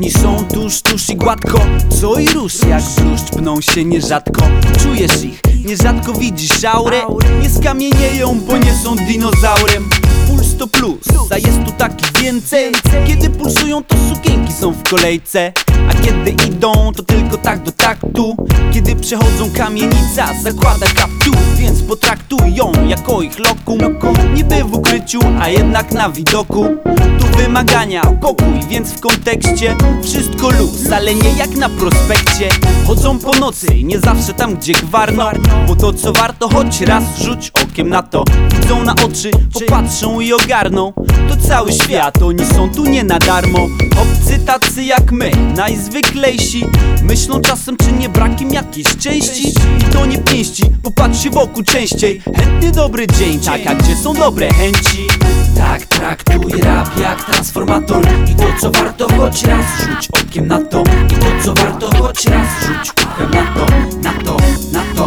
Oni są tuż i gładko, co i rusz jak bluszcz, pną się nierzadko. Czujesz ich, nierzadko widzisz aurę. Nie skamienieją, bo nie są dinozaurem. Puls to plus, a jest tu taki więcej. Kiedy pulsują, to sukienki są w kolejce, a kiedy idą, to tylko tak do taktu. Kiedy przechodzą, kamienica zakłada kaptur. Więc potraktuj ją jako ich lokum. Niby w ukryciu, a jednak na widoku. Tu wymagania, pokój, więc w kontekście wszystko luz, ale nie jak na prospekcie. Chodzą po nocy, nie zawsze tam, gdzie gwarno, bo to co warto, choć raz rzuć okiem na to. Widzą na oczy, popatrzą i ogarną. To cały świat, oni są tu nie na darmo. Obcy tacy jak my, najzwyklejsi. Myślą czasem, czy nie brak im jakiejś części. I to nie pięści, popatrz się wokół częściej. Chętny dobry dzień, tak, a gdzie są dobre chęci? Tak traktuj rap jak transformator. I to co warto, choć raz rzuć okiem na to. I to co warto, choć raz rzuć uchem na to. Na to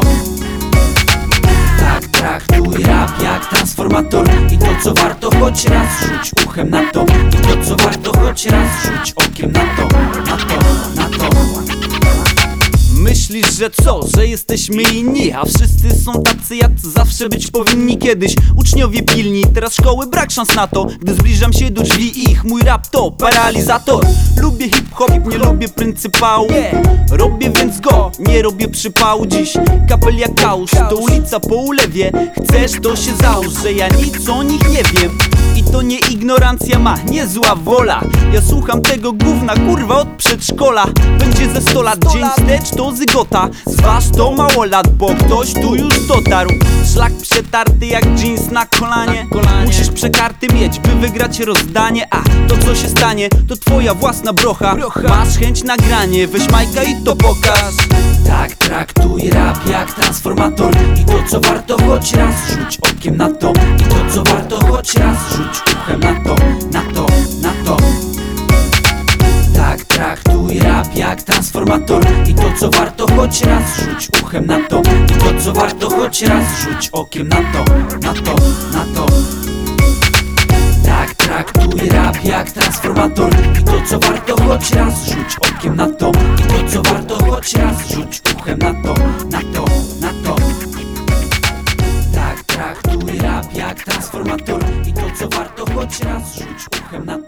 Tak traktuj rap jak transformator. I to co warto, choć raz rzuć uchem na to. I to co warto, choć raz rzuć okiem na to. Myślisz, że co? Że jesteśmy inni, a wszyscy są tacy, jacy zawsze być powinni. Kiedyś uczniowie pilni, teraz szkoły brak szans na to. Gdy zbliżam się do drzwi ich, mój rap to paralizator. Lubię hip-hop, nie lubię pryncypału. Robię więc go, nie robię przypału. Dziś kapel jak kałuż, to ulica po ulewie. Chcesz, to się załóż, że ja nic o nich nie wiem. I to nie ignorancja ma, nie zła wola. Ja słucham tego gówna, kurwa, od przedszkola. Będzie ze 100 lat, dzień wstecz to zygota. Zważ to mało lat, bo ktoś tu już dotarł. Szlak przetarty jak jeans na kolanie. Musisz przekarty mieć, by wygrać rozdanie. A to co się stanie, to twoja własna brocha. Masz chęć nagranie, weź majka i to pokaż. Tak traktuj rap jak transformator. I to co warto, choć raz rzuć okiem na to. I to co warto, choć raz rzuć uchem na to. Tak traktuj rap jak transformator. I to co warto, choć raz rzuć uchem na to. I to co warto, choć raz rzuć okiem na to. Tak traktuj rap jak transformator. I to co warto, choć raz rzuć okiem na to. I to co warto, choć raz rzuć uchem na to. Tak traktuj rap jak transformator. I to co warto, choć raz rzuć uchem na to.